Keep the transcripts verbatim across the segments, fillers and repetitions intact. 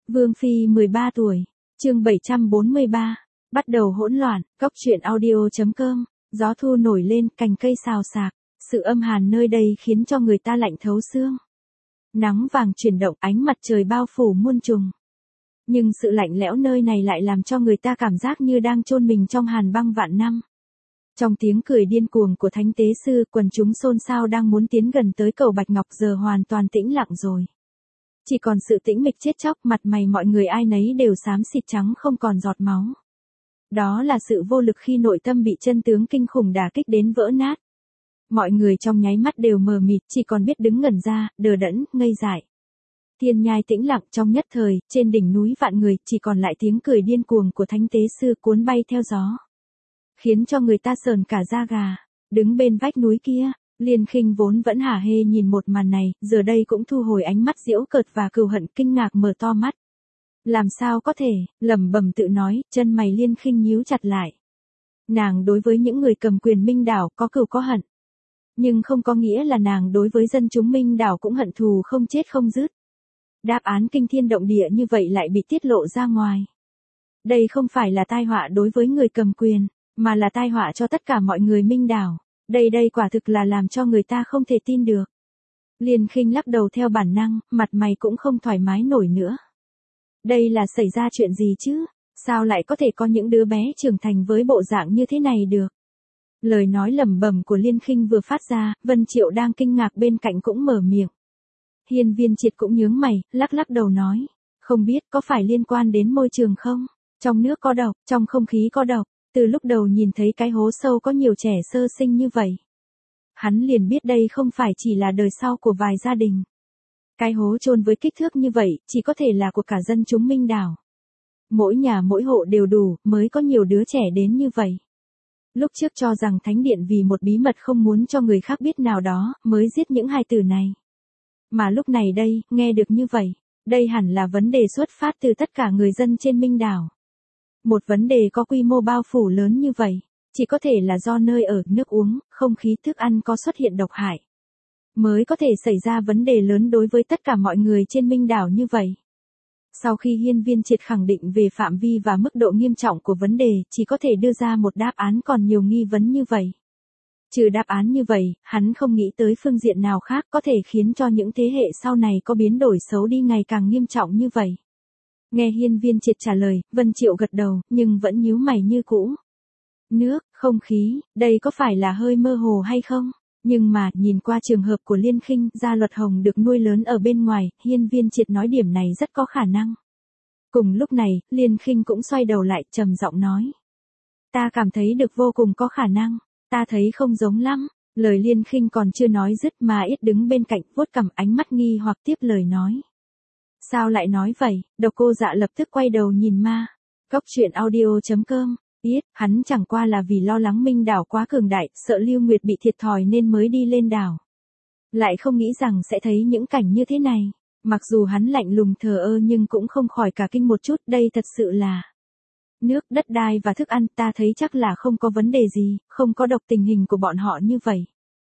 Vương Phi mười ba tuổi, chương bảy trăm bốn mươi ba, bắt đầu hỗn loạn, góc truyện audio chấm com, gió thu nổi lên, cành cây xào xạc, sự âm hàn nơi đây khiến cho người ta lạnh thấu xương. Nắng vàng chuyển động, ánh mặt trời bao phủ muôn trùng. Nhưng sự lạnh lẽo nơi này lại làm cho người ta cảm giác như đang chôn mình trong hàn băng vạn năm. Trong tiếng cười điên cuồng của thánh tế sư, quần chúng xôn xao đang muốn tiến gần tới cầu Bạch Ngọc giờ hoàn toàn tĩnh lặng rồi. Chỉ còn sự tĩnh mịch chết chóc, mặt mày mọi người ai nấy đều xám xịt trắng không còn giọt máu. Đó là sự vô lực khi nội tâm bị chân tướng kinh khủng đả kích đến vỡ nát. Mọi người trong nháy mắt đều mờ mịt, chỉ còn biết đứng ngẩn ra, đờ đẫn, ngây dại. Thiên nhai tĩnh lặng trong nhất thời, trên đỉnh núi vạn người, chỉ còn lại tiếng cười điên cuồng của thánh tế sư cuốn bay theo gió. Khiến cho người ta sờn cả da gà. Đứng bên vách núi kia, Liên Khinh vốn vẫn hả hê nhìn một màn này, giờ đây cũng thu hồi ánh mắt giễu cợt và cừu hận, kinh ngạc mở to mắt. Làm sao có thể, lẩm bẩm tự nói, chân mày Liên Khinh nhíu chặt lại. Nàng đối với những người cầm quyền Minh Đảo có cừu có hận. Nhưng không có nghĩa là nàng đối với dân chúng Minh Đảo cũng hận thù không chết không dứt. Đáp án kinh thiên động địa như vậy lại bị tiết lộ ra ngoài. Đây không phải là tai họa đối với người cầm quyền, mà là tai họa cho tất cả mọi người Minh Đảo. Đây đây quả thực là làm cho người ta không thể tin được. Liên Khinh lắc đầu theo bản năng, mặt mày cũng không thoải mái nổi nữa. Đây là xảy ra chuyện gì chứ? Sao lại có thể có những đứa bé trưởng thành với bộ dạng như thế này được? Lời nói lẩm bẩm của Liên Khinh vừa phát ra, Vân Triệu đang kinh ngạc bên cạnh cũng mở miệng. Hiên Viên Triệt cũng nhướng mày, lắc lắc đầu nói. Không biết có phải liên quan đến môi trường không? Trong nước có độc, trong không khí có độc. Từ lúc đầu nhìn thấy cái hố sâu có nhiều trẻ sơ sinh như vậy, hắn liền biết đây không phải chỉ là đời sau của vài gia đình. Cái hố chôn với kích thước như vậy, chỉ có thể là của cả dân chúng Minh Đảo. Mỗi nhà mỗi hộ đều đủ, mới có nhiều đứa trẻ đến như vậy. Lúc trước cho rằng Thánh Điện vì một bí mật không muốn cho người khác biết nào đó, mới giết những hài tử này. Mà lúc này đây, nghe được như vậy, đây hẳn là vấn đề xuất phát từ tất cả người dân trên Minh Đảo. Một vấn đề có quy mô bao phủ lớn như vậy, chỉ có thể là do nơi ở, nước uống, không khí, thức ăn có xuất hiện độc hại. Mới có thể xảy ra vấn đề lớn đối với tất cả mọi người trên Minh Đảo như vậy. Sau khi Hiên Viên Triệt khẳng định về phạm vi và mức độ nghiêm trọng của vấn đề, chỉ có thể đưa ra một đáp án còn nhiều nghi vấn như vậy. Trừ đáp án như vậy, hắn không nghĩ tới phương diện nào khác có thể khiến cho những thế hệ sau này có biến đổi xấu đi ngày càng nghiêm trọng như vậy. Nghe Hiên Viên Triệt trả lời, Vân Triệu gật đầu, nhưng vẫn nhíu mày như cũ. Nước, không khí, đây có phải là hơi mơ hồ hay không? Nhưng mà, nhìn qua trường hợp của Liên Khinh, Gia Luật Hồng được nuôi lớn ở bên ngoài, Hiên Viên Triệt nói điểm này rất có khả năng. Cùng lúc này, Liên Khinh cũng xoay đầu lại, trầm giọng nói. Ta cảm thấy được vô cùng có khả năng, ta thấy không giống lắm. Lời Liên Khinh còn chưa nói dứt mà Yết đứng bên cạnh, vuốt cằm, ánh mắt nghi hoặc tiếp lời nói. Sao lại nói vậy? Độc Cô Dạ lập tức quay đầu nhìn ma. Góc truyện audio chấm com. Biết, hắn chẳng qua là vì lo lắng Minh Đảo quá cường đại, sợ Lưu Nguyệt bị thiệt thòi nên mới đi lên đảo. Lại không nghĩ rằng sẽ thấy những cảnh như thế này. Mặc dù hắn lạnh lùng thờ ơ nhưng cũng không khỏi cả kinh một chút, đây thật sự là nước, đất đai và thức ăn, ta thấy chắc là không có vấn đề gì, không có độc tình hình của bọn họ như vậy.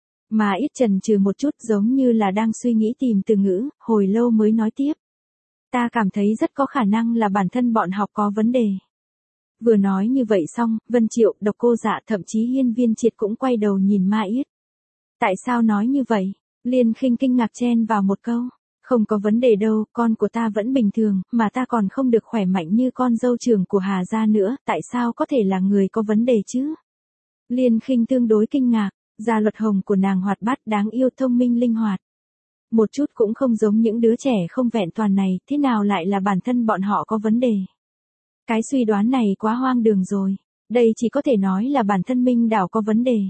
Mà Yết chần chừ một chút giống như là đang suy nghĩ tìm từ ngữ, hồi lâu mới nói tiếp. Ta cảm thấy rất có khả năng là bản thân bọn họ có vấn đề. Vừa nói như vậy xong, Vân Triệu, Độc Cô Dạ thậm chí Hiên Viên Triệt cũng quay đầu nhìn Ma Yết. Tại sao nói như vậy? Liên Khinh kinh ngạc chen vào một câu. Không có vấn đề đâu, con của ta vẫn bình thường, mà ta còn không được khỏe mạnh như con dâu trưởng của Hà gia nữa, tại sao có thể là người có vấn đề chứ? Liên Khinh tương đối kinh ngạc, Gia Luật Hồng của nàng hoạt bát, đáng yêu, thông minh, linh hoạt. Một chút cũng không giống những đứa trẻ không vẹn toàn này, thế nào lại là bản thân bọn họ có vấn đề? Cái suy đoán này quá hoang đường rồi, đây chỉ có thể nói là bản thân Minh Đảo có vấn đề.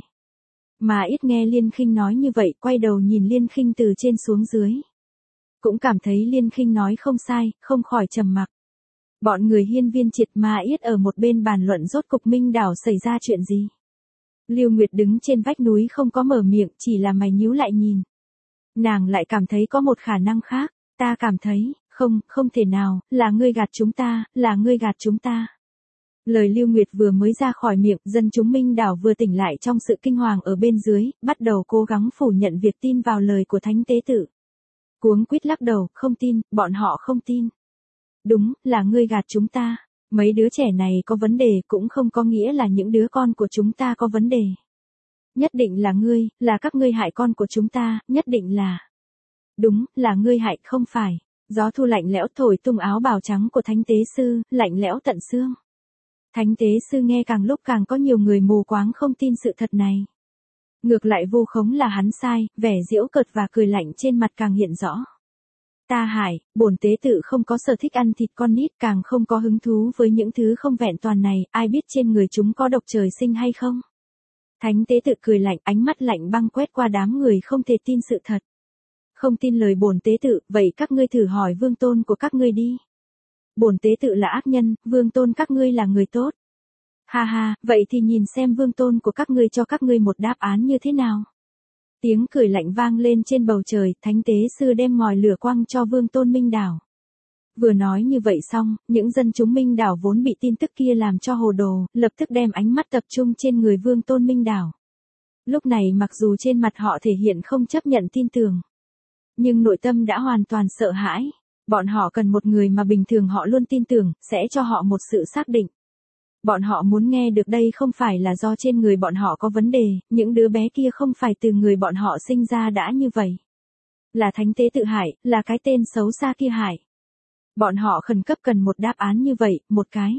Mà Ít nghe Liên Khinh nói như vậy, quay đầu nhìn Liên Khinh từ trên xuống dưới. Cũng cảm thấy Liên Khinh nói không sai, không khỏi trầm mặc. Bọn người Hiên Viên Triệt Mà Ít ở một bên bàn luận rốt cục Minh Đảo xảy ra chuyện gì. Lưu Nguyệt đứng trên vách núi không có mở miệng, chỉ là mày nhíu lại nhìn. Nàng lại cảm thấy có một khả năng khác, ta cảm thấy, không, không thể nào, là ngươi gạt chúng ta, là ngươi gạt chúng ta. Lời Lưu Nguyệt vừa mới ra khỏi miệng, dân chúng Minh Đảo vừa tỉnh lại trong sự kinh hoàng ở bên dưới, bắt đầu cố gắng phủ nhận việc tin vào lời của Thánh Tế Tự. Cuống quýt lắc đầu, không tin, bọn họ không tin. Đúng, là ngươi gạt chúng ta. Mấy đứa trẻ này có vấn đề cũng không có nghĩa là những đứa con của chúng ta có vấn đề. Nhất định là ngươi, là các ngươi hại con của chúng ta, nhất định là. Đúng, là ngươi hại, không phải. Gió thu lạnh lẽo thổi tung áo bào trắng của Thánh Tế Sư, lạnh lẽo tận xương. Thánh Tế Sư nghe càng lúc càng có nhiều người mù quáng không tin sự thật này. Ngược lại vu khống là hắn sai, vẻ giễu cợt và cười lạnh trên mặt càng hiện rõ. Ta hại, bổn tế tự không có sở thích ăn thịt con nít, càng không có hứng thú với những thứ không vẹn toàn này, ai biết trên người chúng có độc trời sinh hay không. Thánh tế tự cười lạnh, ánh mắt lạnh băng quét qua đám người không thể tin sự thật. Không tin lời bổn tế tự, vậy các ngươi thử hỏi vương tôn của các ngươi đi. Bổn tế tự là ác nhân, vương tôn các ngươi là người tốt. Ha ha, vậy thì nhìn xem vương tôn của các ngươi cho các ngươi một đáp án như thế nào. Tiếng cười lạnh vang lên trên bầu trời, Thánh Tế Sư đem ngòi lửa quăng cho vương tôn Minh Đảo. Vừa nói như vậy xong, những dân chúng Minh Đảo vốn bị tin tức kia làm cho hồ đồ, lập tức đem ánh mắt tập trung trên người vương tôn Minh Đảo. Lúc này mặc dù trên mặt họ thể hiện không chấp nhận tin tưởng, nhưng nội tâm đã hoàn toàn sợ hãi. Bọn họ cần một người mà bình thường họ luôn tin tưởng, sẽ cho họ một sự xác định. Bọn họ muốn nghe được đây không phải là do trên người bọn họ có vấn đề, những đứa bé kia không phải từ người bọn họ sinh ra đã như vậy. Là Thánh Tế tự hại, là cái tên xấu xa kia hại. Bọn họ khẩn cấp cần một đáp án như vậy, một cái.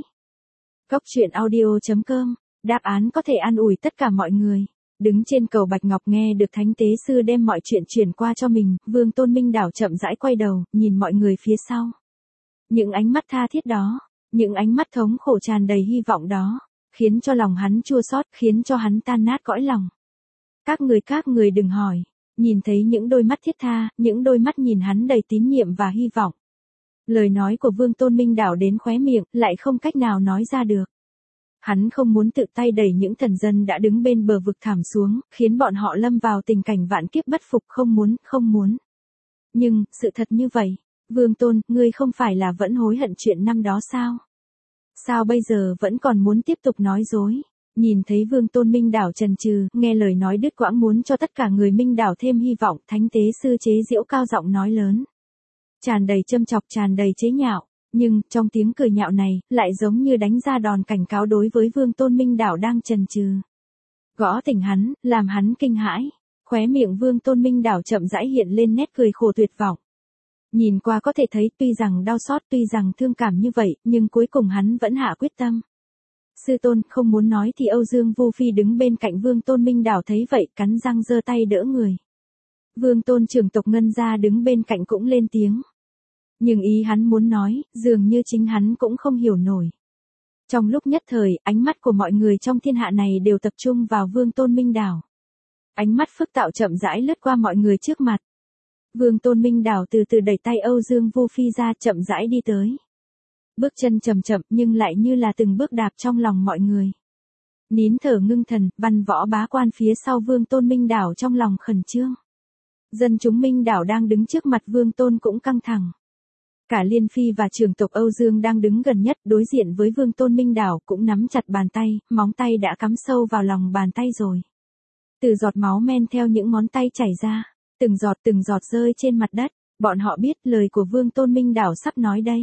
Cốc truyện audio chấm com, đáp án có thể an ủi tất cả mọi người. Đứng trên cầu Bạch Ngọc nghe được Thánh Tế Sư đem mọi chuyện truyền qua cho mình, vương tôn Minh Đảo chậm rãi quay đầu, nhìn mọi người phía sau. Những ánh mắt tha thiết đó, những ánh mắt thống khổ tràn đầy hy vọng đó, khiến cho lòng hắn chua xót, khiến cho hắn tan nát cõi lòng. Các người các người đừng hỏi, nhìn thấy những đôi mắt thiết tha, những đôi mắt nhìn hắn đầy tín nhiệm và hy vọng. Lời nói của vương tôn Minh Đảo đến khóe miệng, lại không cách nào nói ra được. Hắn không muốn tự tay đẩy những thần dân đã đứng bên bờ vực thảm xuống, khiến bọn họ lâm vào tình cảnh vạn kiếp bất phục, không muốn, không muốn. Nhưng, sự thật như vậy, vương tôn, ngươi không phải là vẫn hối hận chuyện năm đó sao? Sao bây giờ vẫn còn muốn tiếp tục nói dối? Nhìn thấy vương tôn Minh Đảo chần chừ, nghe lời nói đứt quãng muốn cho tất cả người Minh Đảo thêm hy vọng, Thánh Tế Sư chế giễu cao giọng nói lớn. Tràn đầy châm chọc, tràn đầy chế nhạo. Nhưng, trong tiếng cười nhạo này, lại giống như đánh ra đòn cảnh cáo đối với vương tôn Minh Đảo đang chần chừ. Gõ tỉnh hắn, làm hắn kinh hãi. Khóe miệng vương tôn Minh Đảo chậm rãi hiện lên nét cười khổ tuyệt vọng. Nhìn qua có thể thấy tuy rằng đau xót, tuy rằng thương cảm như vậy, nhưng cuối cùng hắn vẫn hạ quyết tâm. Sư tôn, không muốn nói thì Âu Dương Vu Phi đứng bên cạnh vương tôn Minh Đảo thấy vậy, cắn răng giơ tay đỡ người. Vương tôn trưởng tộc Ngân Gia đứng bên cạnh cũng lên tiếng. Nhưng ý hắn muốn nói, dường như chính hắn cũng không hiểu nổi. Trong lúc nhất thời, ánh mắt của mọi người trong thiên hạ này đều tập trung vào vương tôn Minh Đảo. Ánh mắt phức tạo chậm rãi lướt qua mọi người trước mặt. Vương tôn Minh Đảo từ từ đẩy tay Âu Dương Vu Phi ra, chậm rãi đi tới. Bước chân chậm chậm nhưng lại như là từng bước đạp trong lòng mọi người. Nín thở ngưng thần, văn võ bá quan phía sau vương tôn Minh Đảo trong lòng khẩn trương. Dân chúng Minh Đảo đang đứng trước mặt vương tôn cũng căng thẳng. Cả Liên Phi và trưởng tộc Âu Dương đang đứng gần nhất đối diện với vương tôn Minh Đảo cũng nắm chặt bàn tay, móng tay đã cắm sâu vào lòng bàn tay rồi. Từ giọt máu men theo những ngón tay chảy ra, từng giọt từng giọt rơi trên mặt đất, bọn họ biết lời của vương tôn Minh Đảo sắp nói đây.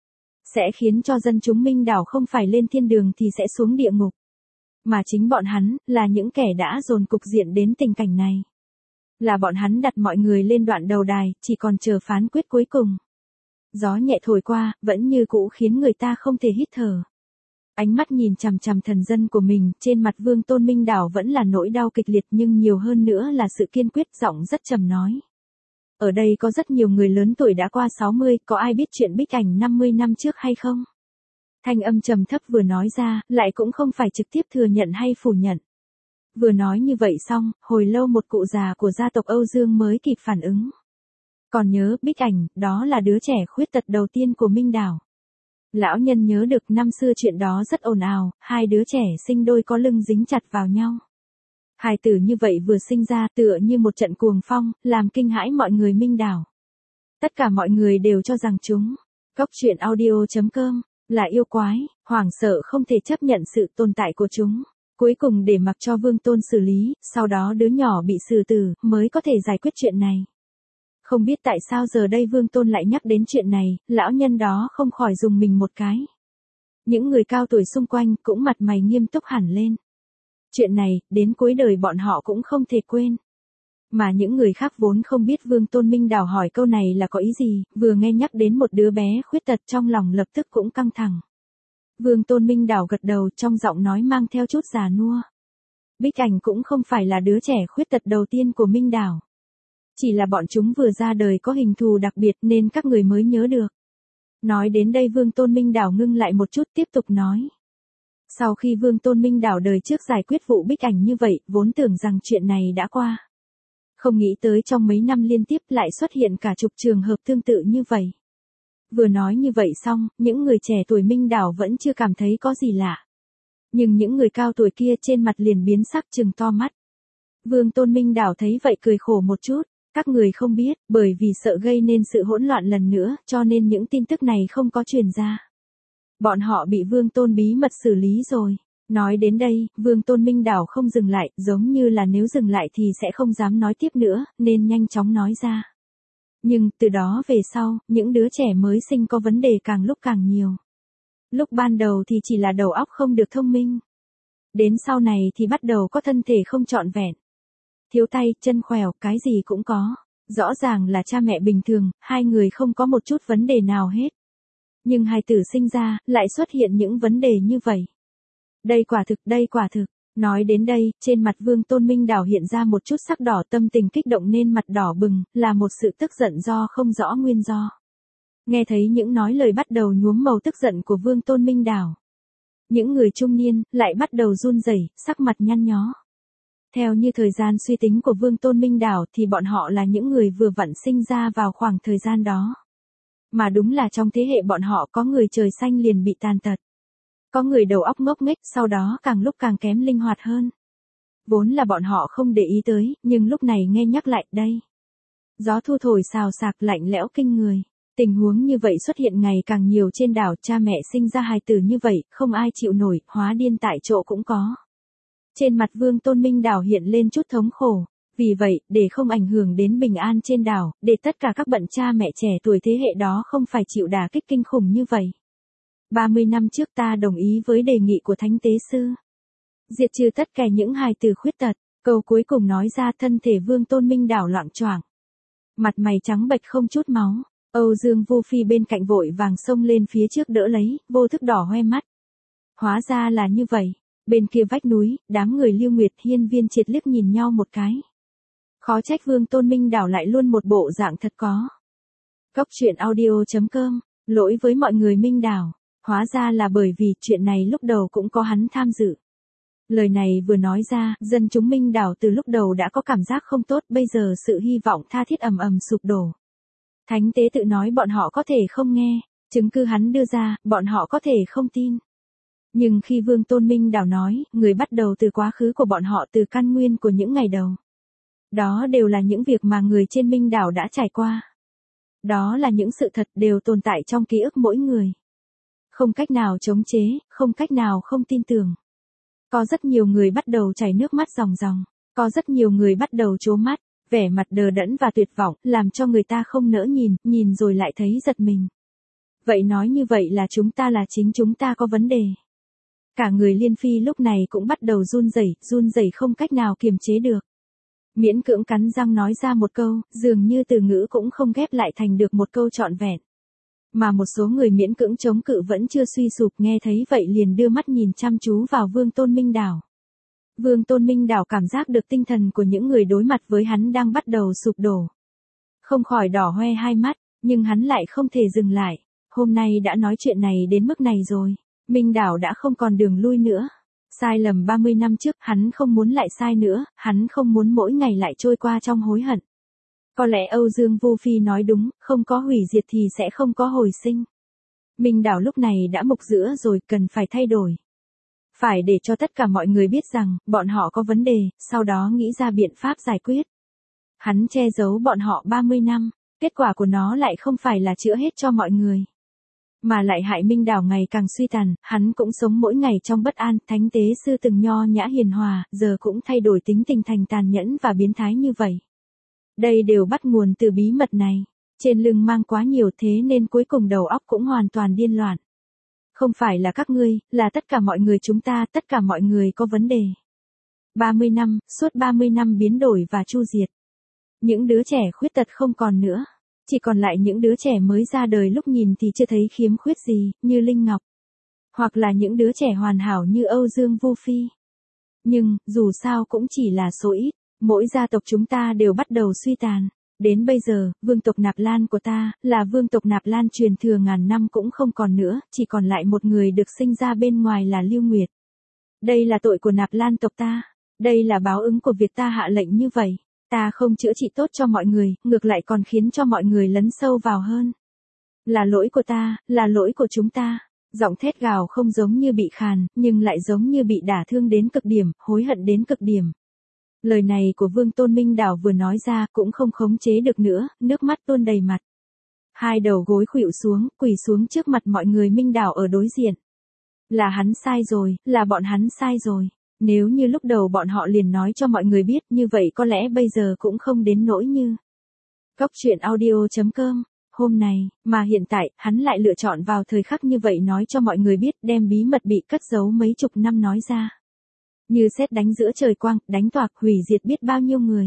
Sẽ khiến cho dân chúng Minh Đảo không phải lên thiên đường thì sẽ xuống địa ngục. Mà chính bọn hắn, là những kẻ đã dồn cục diện đến tình cảnh này. Là bọn hắn đặt mọi người lên đoạn đầu đài, chỉ còn chờ phán quyết cuối cùng. Gió nhẹ thổi qua, vẫn như cũ khiến người ta không thể hít thở. Ánh mắt nhìn chằm chằm thần dân của mình, trên mặt vương tôn Minh Đảo vẫn là nỗi đau kịch liệt nhưng nhiều hơn nữa là sự kiên quyết, giọng rất trầm nói. Ở đây có rất nhiều người lớn tuổi đã qua sáu mươi, có ai biết chuyện Bích Ảnh năm mươi năm trước hay không? Thanh âm trầm thấp vừa nói ra, lại cũng không phải trực tiếp thừa nhận hay phủ nhận. Vừa nói như vậy xong, hồi lâu một cụ già của gia tộc Âu Dương mới kịp phản ứng. Còn nhớ, Bích Ảnh, đó là đứa trẻ khuyết tật đầu tiên của Minh Đảo. Lão nhân nhớ được năm xưa chuyện đó rất ồn ào, hai đứa trẻ sinh đôi có lưng dính chặt vào nhau. Hài tử như vậy vừa sinh ra tựa như một trận cuồng phong, làm kinh hãi mọi người Minh Đảo. Tất cả mọi người đều cho rằng chúng, cốc truyện audio chấm com, là yêu quái, hoảng sợ không thể chấp nhận sự tồn tại của chúng. Cuối cùng để mặc cho vương tôn xử lý, sau đó đứa nhỏ bị xử tử, mới có thể giải quyết chuyện này. Không biết tại sao giờ đây Vương Tôn lại nhắc đến chuyện này, lão nhân đó không khỏi dùng mình một cái. Những người cao tuổi xung quanh cũng mặt mày nghiêm túc hẳn lên. Chuyện này, đến cuối đời bọn họ cũng không thể quên. Mà những người khác vốn không biết Vương Tôn Minh Đảo hỏi câu này là có ý gì, vừa nghe nhắc đến một đứa bé khuyết tật trong lòng lập tức cũng căng thẳng. Vương Tôn Minh Đảo gật đầu, trong giọng nói mang theo chút già nua. Bích Ảnh cũng không phải là đứa trẻ khuyết tật đầu tiên của Minh Đảo. Chỉ là bọn chúng vừa ra đời có hình thù đặc biệt nên các người mới nhớ được. Nói đến đây Vương Tôn Minh Đảo ngưng lại một chút tiếp tục nói. Sau khi Vương Tôn Minh Đảo đời trước giải quyết vụ Bích Ảnh như vậy, vốn tưởng rằng chuyện này đã qua. Không nghĩ tới trong mấy năm liên tiếp lại xuất hiện cả chục trường hợp tương tự như vậy. Vừa nói như vậy xong, những người trẻ tuổi Minh Đảo vẫn chưa cảm thấy có gì lạ. Nhưng những người cao tuổi kia trên mặt liền biến sắc trừng to mắt. Vương Tôn Minh Đảo thấy vậy cười khổ một chút. Các người không biết, bởi vì sợ gây nên sự hỗn loạn lần nữa, cho nên những tin tức này không có truyền ra. Bọn họ bị Vương Tôn bí mật xử lý rồi. Nói đến đây, Vương Tôn Minh Đảo không dừng lại, giống như là nếu dừng lại thì sẽ không dám nói tiếp nữa, nên nhanh chóng nói ra. Nhưng, từ đó về sau, những đứa trẻ mới sinh có vấn đề càng lúc càng nhiều. Lúc ban đầu thì chỉ là đầu óc không được thông minh. Đến sau này thì bắt đầu có thân thể không trọn vẹn. Thiếu tay, chân khỏeo, cái gì cũng có. Rõ ràng là cha mẹ bình thường, hai người không có một chút vấn đề nào hết. Nhưng hài tử sinh ra, lại xuất hiện những vấn đề như vậy. Đây quả thực, đây quả thực. Nói đến đây, trên mặt Vương Tôn Minh Đảo hiện ra một chút sắc đỏ, tâm tình kích động nên mặt đỏ bừng, là một sự tức giận do không rõ nguyên do. Nghe thấy những nói lời bắt đầu nhuốm màu tức giận của Vương Tôn Minh Đảo. Những người trung niên, lại bắt đầu run rẩy, sắc mặt nhăn nhó. Theo như thời gian suy tính của Vương Tôn Minh Đảo thì bọn họ là những người vừa vặn sinh ra vào khoảng thời gian đó. Mà đúng là trong thế hệ bọn họ có người trời xanh liền bị tàn tật. Có người đầu óc ngốc nghếch sau đó càng lúc càng kém linh hoạt hơn. Vốn là bọn họ không để ý tới, nhưng lúc này nghe nhắc lại đây. Gió thu thổi xào xạc lạnh lẽo kinh người. Tình huống như vậy xuất hiện ngày càng nhiều trên đảo, cha mẹ sinh ra hài tử như vậy, không ai chịu nổi, hóa điên tại chỗ cũng có. Trên mặt Vương Tôn Minh Đảo hiện lên chút thống khổ. Vì vậy, để không ảnh hưởng đến bình an trên đảo, để tất cả các bận cha mẹ trẻ tuổi thế hệ đó không phải chịu đả kích kinh khủng như vậy. ba mươi năm trước ta đồng ý với đề nghị của Thánh Tế Sư. Diệt trừ tất cả những hài tử khuyết tật, câu cuối cùng nói ra thân thể Vương Tôn Minh Đảo loạng choạng. Mặt mày trắng bệch không chút máu, Âu Dương Vô Phi bên cạnh vội vàng xông lên phía trước đỡ lấy, vô thức đỏ hoe mắt. Hóa ra là như vậy. Bên kia vách núi, đám người Lưu Nguyệt Hiên Viên Triệt liếc nhìn nhau một cái. Khó trách Vương Tôn Minh Đảo lại luôn một bộ dạng thật có. Cốc truyện audio chấm com, lỗi với mọi người Minh Đảo. Hóa ra là bởi vì chuyện này lúc đầu cũng có hắn tham dự. Lời này vừa nói ra, dân chúng Minh Đảo từ lúc đầu đã có cảm giác không tốt, bây giờ sự hy vọng tha thiết ầm ầm sụp đổ. Thánh Tế tự nói bọn họ có thể không nghe, chứng cứ hắn đưa ra, bọn họ có thể không tin. Nhưng khi Vương Tôn Minh Đảo nói, người bắt đầu từ quá khứ của bọn họ, từ căn nguyên của những ngày đầu. Đó đều là những việc mà người trên Minh Đảo đã trải qua. Đó là những sự thật đều tồn tại trong ký ức mỗi người. Không cách nào chống chế, không cách nào không tin tưởng. Có rất nhiều người bắt đầu chảy nước mắt ròng ròng. Có rất nhiều người bắt đầu trố mắt, vẻ mặt đờ đẫn và tuyệt vọng, làm cho người ta không nỡ nhìn, nhìn rồi lại thấy giật mình. Vậy nói như vậy là chúng ta là chính chúng ta có vấn đề. Cả người Liên Phi lúc này cũng bắt đầu run rẩy, run rẩy không cách nào kiềm chế được. Miễn cưỡng cắn răng nói ra một câu, dường như từ ngữ cũng không ghép lại thành được một câu trọn vẹn. Mà một số người miễn cưỡng chống cự vẫn chưa suy sụp, nghe thấy vậy liền đưa mắt nhìn chăm chú vào Vương Tôn Minh Đảo. Vương Tôn Minh Đảo cảm giác được tinh thần của những người đối mặt với hắn đang bắt đầu sụp đổ. Không khỏi đỏ hoe hai mắt, nhưng hắn lại không thể dừng lại. Hôm nay đã nói chuyện này đến mức này rồi. Minh Đảo đã không còn đường lui nữa. Sai lầm ba mươi năm trước, hắn không muốn lại sai nữa, hắn không muốn mỗi ngày lại trôi qua trong hối hận. Có lẽ Âu Dương Vô Phi nói đúng, không có hủy diệt thì sẽ không có hồi sinh. Minh Đảo lúc này đã mục giữa rồi, cần phải thay đổi. Phải để cho tất cả mọi người biết rằng, bọn họ có vấn đề, sau đó nghĩ ra biện pháp giải quyết. Hắn che giấu bọn họ ba mươi năm, kết quả của nó lại không phải là chữa hết cho mọi người. Mà lại hại Minh Đảo ngày càng suy tàn, hắn cũng sống mỗi ngày trong bất an, Thánh Tế Sư từng nho nhã hiền hòa, giờ cũng thay đổi tính tình thành tàn nhẫn và biến thái như vậy. Đây đều bắt nguồn từ bí mật này. Trên lưng mang quá nhiều thế nên cuối cùng đầu óc cũng hoàn toàn điên loạn. Không phải là các ngươi, là tất cả mọi người chúng ta, tất cả mọi người có vấn đề. ba mươi năm, suốt ba mươi năm biến đổi và chu diệt. Những đứa trẻ khuyết tật không còn nữa. Chỉ còn lại những đứa trẻ mới ra đời lúc nhìn thì chưa thấy khiếm khuyết gì, như Linh Ngọc. Hoặc là những đứa trẻ hoàn hảo như Âu Dương Vu Phi. Nhưng, dù sao cũng chỉ là số ít. Mỗi gia tộc chúng ta đều bắt đầu suy tàn. Đến bây giờ, vương tộc Nạp Lan của ta, là vương tộc Nạp Lan truyền thừa ngàn năm cũng không còn nữa, chỉ còn lại một người được sinh ra bên ngoài là Lưu Nguyệt. Đây là tội của Nạp Lan tộc ta. Đây là báo ứng của việc ta hạ lệnh như vậy. Ta không chữa trị tốt cho mọi người, ngược lại còn khiến cho mọi người lấn sâu vào hơn. Là lỗi của ta, là lỗi của chúng ta. Giọng thét gào không giống như bị khàn, nhưng lại giống như bị đả thương đến cực điểm, hối hận đến cực điểm. Lời này của Vương Tôn Minh Đảo vừa nói ra cũng không khống chế được nữa, nước mắt tuôn đầy mặt. Hai đầu gối khuỵu xuống, quỳ xuống trước mặt mọi người Minh Đảo ở đối diện. Là hắn sai rồi, là bọn hắn sai rồi. Nếu như lúc đầu bọn họ liền nói cho mọi người biết, như vậy có lẽ bây giờ cũng không đến nỗi như. Cóc truyện audio chấm com. Hôm nay, mà hiện tại, hắn lại lựa chọn vào thời khắc như vậy nói cho mọi người biết, đem bí mật bị cất giấu mấy chục năm nói ra. Như sét đánh giữa trời quang, đánh toạc hủy diệt biết bao nhiêu người.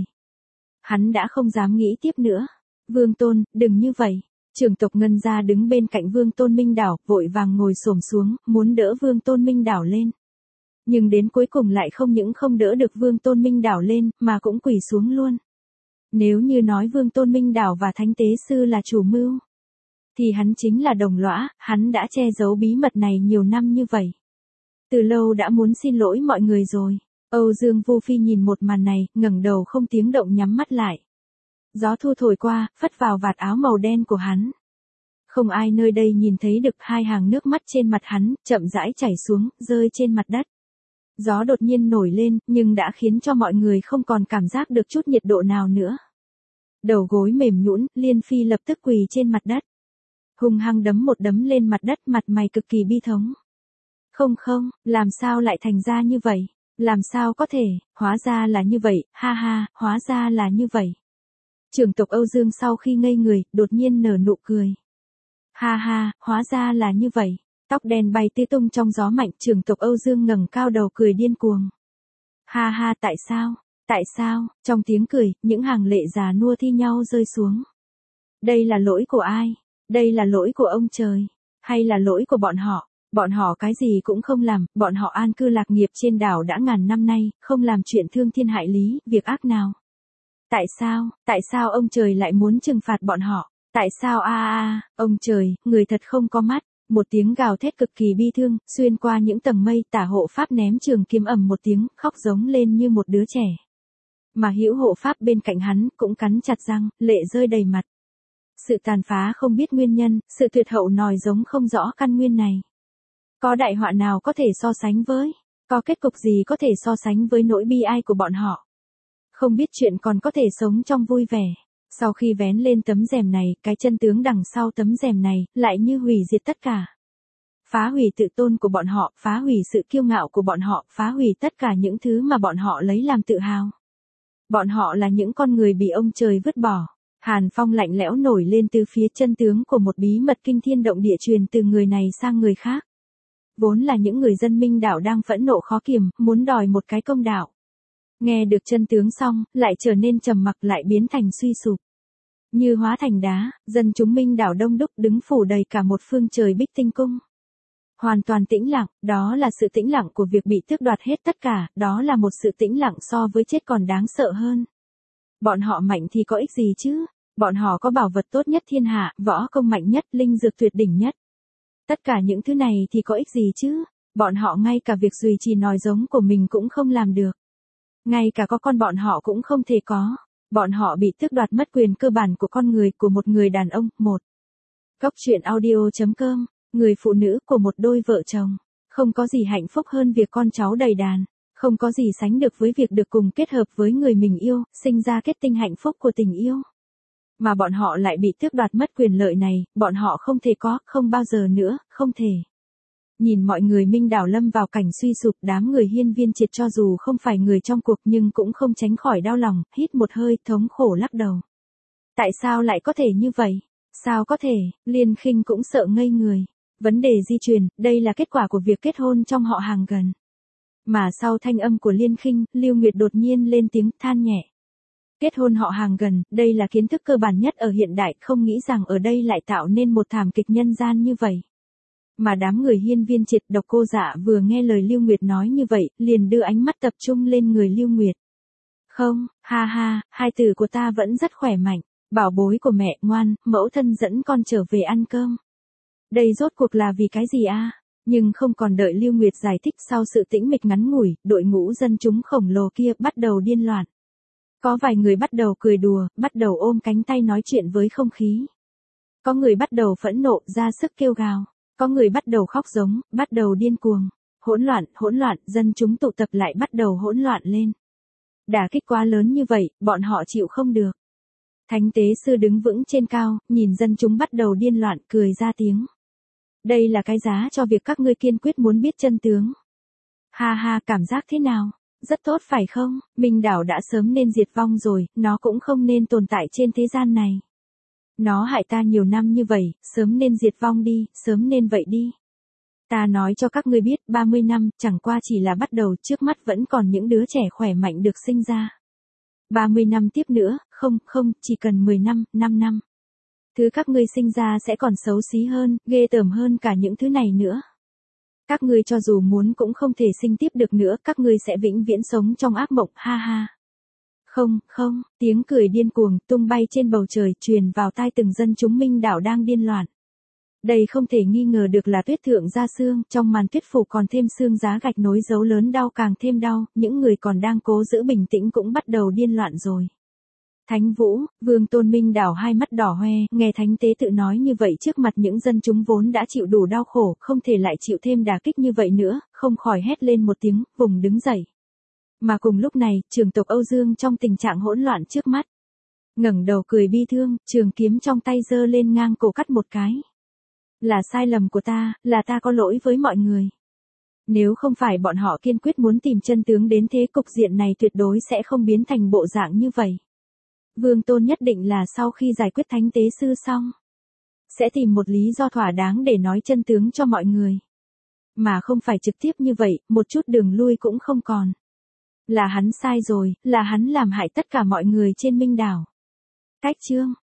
Hắn đã không dám nghĩ tiếp nữa. Vương Tôn, đừng như vậy. Trưởng tộc Ngân Gia đứng bên cạnh Vương Tôn Minh Đảo, vội vàng ngồi xổm xuống, muốn đỡ Vương Tôn Minh Đảo lên. Nhưng đến cuối cùng lại không những không đỡ được Vương Tôn Minh Đảo lên, mà cũng quỳ xuống luôn. Nếu như nói Vương Tôn Minh Đảo và Thánh Tế Sư là chủ mưu, thì hắn chính là đồng lõa, hắn đã che giấu bí mật này nhiều năm như vậy. Từ lâu đã muốn xin lỗi mọi người rồi. Âu Dương Vu Phi nhìn một màn này, ngẩng đầu không tiếng động nhắm mắt lại. Gió thu thổi qua, phất vào vạt áo màu đen của hắn. Không ai nơi đây nhìn thấy được hai hàng nước mắt trên mặt hắn, chậm rãi chảy xuống, rơi trên mặt đất. Gió đột nhiên nổi lên, nhưng đã khiến cho mọi người không còn cảm giác được chút nhiệt độ nào nữa. Đầu gối mềm nhũn, Liên Phi lập tức quỳ trên mặt đất. Hung hăng đấm một đấm lên mặt đất, mặt mày cực kỳ bi thống. Không không, làm sao lại thành ra như vậy? Làm sao có thể, hóa ra là như vậy, ha ha, hóa ra là như vậy. Trưởng tộc Âu Dương sau khi ngây người, đột nhiên nở nụ cười. Ha ha, hóa ra là như vậy. Tóc đen bay tê tung trong gió mạnh, trưởng tộc Âu Dương ngẩng cao đầu cười điên cuồng. Ha ha, tại sao? Tại sao? Trong tiếng cười, những hàng lệ già nua thi nhau rơi xuống. Đây là lỗi của ai? Đây là lỗi của ông trời? Hay là lỗi của bọn họ? Bọn họ cái gì cũng không làm, bọn họ an cư lạc nghiệp trên đảo đã ngàn năm nay, không làm chuyện thương thiên hại lý, việc ác nào. Tại sao, tại sao ông trời lại muốn trừng phạt bọn họ? Tại sao a a a, ông trời, người thật không có mắt. Một tiếng gào thét cực kỳ bi thương, xuyên qua những tầng mây, Tả Hộ Pháp ném trường kiếm ầm một tiếng, khóc giống lên như một đứa trẻ. Mà Hữu Hộ Pháp bên cạnh hắn, cũng cắn chặt răng, lệ rơi đầy mặt. Sự tàn phá không biết nguyên nhân, sự tuyệt hậu nòi giống không rõ căn nguyên này. Có đại họa nào có thể so sánh với? Có kết cục gì có thể so sánh với nỗi bi ai của bọn họ? Không biết chuyện còn có thể sống trong vui vẻ. Sau khi vén lên tấm rèm này, cái chân tướng đằng sau tấm rèm này, lại như hủy diệt tất cả. Phá hủy tự tôn của bọn họ, phá hủy sự kiêu ngạo của bọn họ, phá hủy tất cả những thứ mà bọn họ lấy làm tự hào. Bọn họ là những con người bị ông trời vứt bỏ. Hàn phong lạnh lẽo nổi lên từ phía chân tướng của một bí mật kinh thiên động địa truyền từ người này sang người khác. Vốn là những người dân Minh Đảo đang phẫn nộ khó kiềm, muốn đòi một cái công đạo. Nghe được chân tướng xong, lại trở nên trầm mặc, lại biến thành suy sụp. Như hóa thành đá, dân chúng Minh Đảo đông đúc đứng phủ đầy cả một phương trời Bích Tinh Cung. Hoàn toàn tĩnh lặng, đó là sự tĩnh lặng của việc bị tước đoạt hết tất cả, đó là một sự tĩnh lặng so với chết còn đáng sợ hơn. Bọn họ mạnh thì có ích gì chứ? Bọn họ có bảo vật tốt nhất thiên hạ, võ công mạnh nhất, linh dược tuyệt đỉnh nhất. Tất cả những thứ này thì có ích gì chứ? Bọn họ ngay cả việc duy trì nòi giống của mình cũng không làm được. Ngay cả có con bọn họ cũng không thể có. Bọn họ bị tước đoạt mất quyền cơ bản của con người, của một người đàn ông. Một. Cóc truyện audio chấm com. Người phụ nữ của một đôi vợ chồng. Không có gì hạnh phúc hơn việc con cháu đầy đàn. Không có gì sánh được với việc được cùng kết hợp với người mình yêu, sinh ra kết tinh hạnh phúc của tình yêu. Mà bọn họ lại bị tước đoạt mất quyền lợi này, bọn họ không thể có, không bao giờ nữa, không thể. Nhìn mọi người Minh đảo lâm vào cảnh suy sụp, đám người Hiên Viên Triệt cho dù không phải người trong cuộc nhưng cũng không tránh khỏi đau lòng, hít một hơi thống khổ lắc đầu. Tại sao lại có thể như vậy? Sao có thể? Liên Khinh cũng sợ ngây người. Vấn đề di truyền, đây là kết quả của việc kết hôn trong họ hàng gần. Mà sau thanh âm của Liên Khinh, Lưu Nguyệt đột nhiên lên tiếng than nhẹ. Kết hôn họ hàng gần, đây là kiến thức cơ bản nhất ở hiện đại, không nghĩ rằng ở đây lại tạo nên một thảm kịch nhân gian như vậy. Mà đám người Hiên Viên Triệt Độc Cô Dạ vừa nghe lời Lưu Nguyệt nói như vậy, liền đưa ánh mắt tập trung lên người Lưu Nguyệt. Không, ha ha, hai tử của ta vẫn rất khỏe mạnh, bảo bối của mẹ, ngoan, mẫu thân dẫn con trở về ăn cơm. Đây rốt cuộc là vì cái gì a? Nhưng không còn đợi Lưu Nguyệt giải thích, sau sự tĩnh mịch ngắn ngủi, đội ngũ dân chúng khổng lồ kia bắt đầu điên loạn. Có vài người bắt đầu cười đùa, bắt đầu ôm cánh tay nói chuyện với không khí. Có người bắt đầu phẫn nộ, ra sức kêu gào. Có người bắt đầu khóc giống, bắt đầu điên cuồng. Hỗn loạn, hỗn loạn, dân chúng tụ tập lại bắt đầu hỗn loạn lên. Đả kích quá lớn như vậy, bọn họ chịu không được. Thánh tế sư đứng vững trên cao, nhìn dân chúng bắt đầu điên loạn, cười ra tiếng. Đây là cái giá cho việc các ngươi kiên quyết muốn biết chân tướng. Ha ha, cảm giác thế nào? Rất tốt phải không? Minh đảo đã sớm nên diệt vong rồi, nó cũng không nên tồn tại trên thế gian này. Nó hại ta nhiều năm như vậy, sớm nên diệt vong đi, sớm nên vậy đi. Ta nói cho các ngươi biết, ba mươi năm, chẳng qua chỉ là bắt đầu, trước mắt vẫn còn những đứa trẻ khỏe mạnh được sinh ra. ba mươi năm tiếp nữa, không, không, chỉ cần mười năm, năm năm. Thứ các ngươi sinh ra sẽ còn xấu xí hơn, ghê tởm hơn cả những thứ này nữa. Các ngươi cho dù muốn cũng không thể sinh tiếp được nữa, các ngươi sẽ vĩnh viễn sống trong ác mộng, ha ha. Không, không, tiếng cười điên cuồng, tung bay trên bầu trời, truyền vào tai từng dân chúng Minh đảo đang điên loạn. Đây không thể nghi ngờ được là tuyết thượng ra xương, trong màn tuyết phủ còn thêm xương giá gạch nối dấu lớn đau càng thêm đau, những người còn đang cố giữ bình tĩnh cũng bắt đầu điên loạn rồi. Thánh Vũ, Vương Tôn Minh đảo hai mắt đỏ hoe, nghe thánh tế tự nói như vậy trước mặt những dân chúng vốn đã chịu đủ đau khổ, không thể lại chịu thêm đả kích như vậy nữa, không khỏi hét lên một tiếng, vùng đứng dậy. Mà cùng lúc này, trường tộc Âu Dương trong tình trạng hỗn loạn trước mắt. Ngẩng đầu cười bi thương, trường kiếm trong tay giơ lên ngang cổ cắt một cái. Là sai lầm của ta, là ta có lỗi với mọi người. Nếu không phải bọn họ kiên quyết muốn tìm chân tướng đến thế, cục diện này tuyệt đối sẽ không biến thành bộ dạng như vậy. Vương Tôn nhất định là sau khi giải quyết thánh tế sư xong, sẽ tìm một lý do thỏa đáng để nói chân tướng cho mọi người. Mà không phải trực tiếp như vậy, một chút đường lui cũng không còn. Là hắn sai rồi, là hắn làm hại tất cả mọi người trên Minh đảo. Cách chương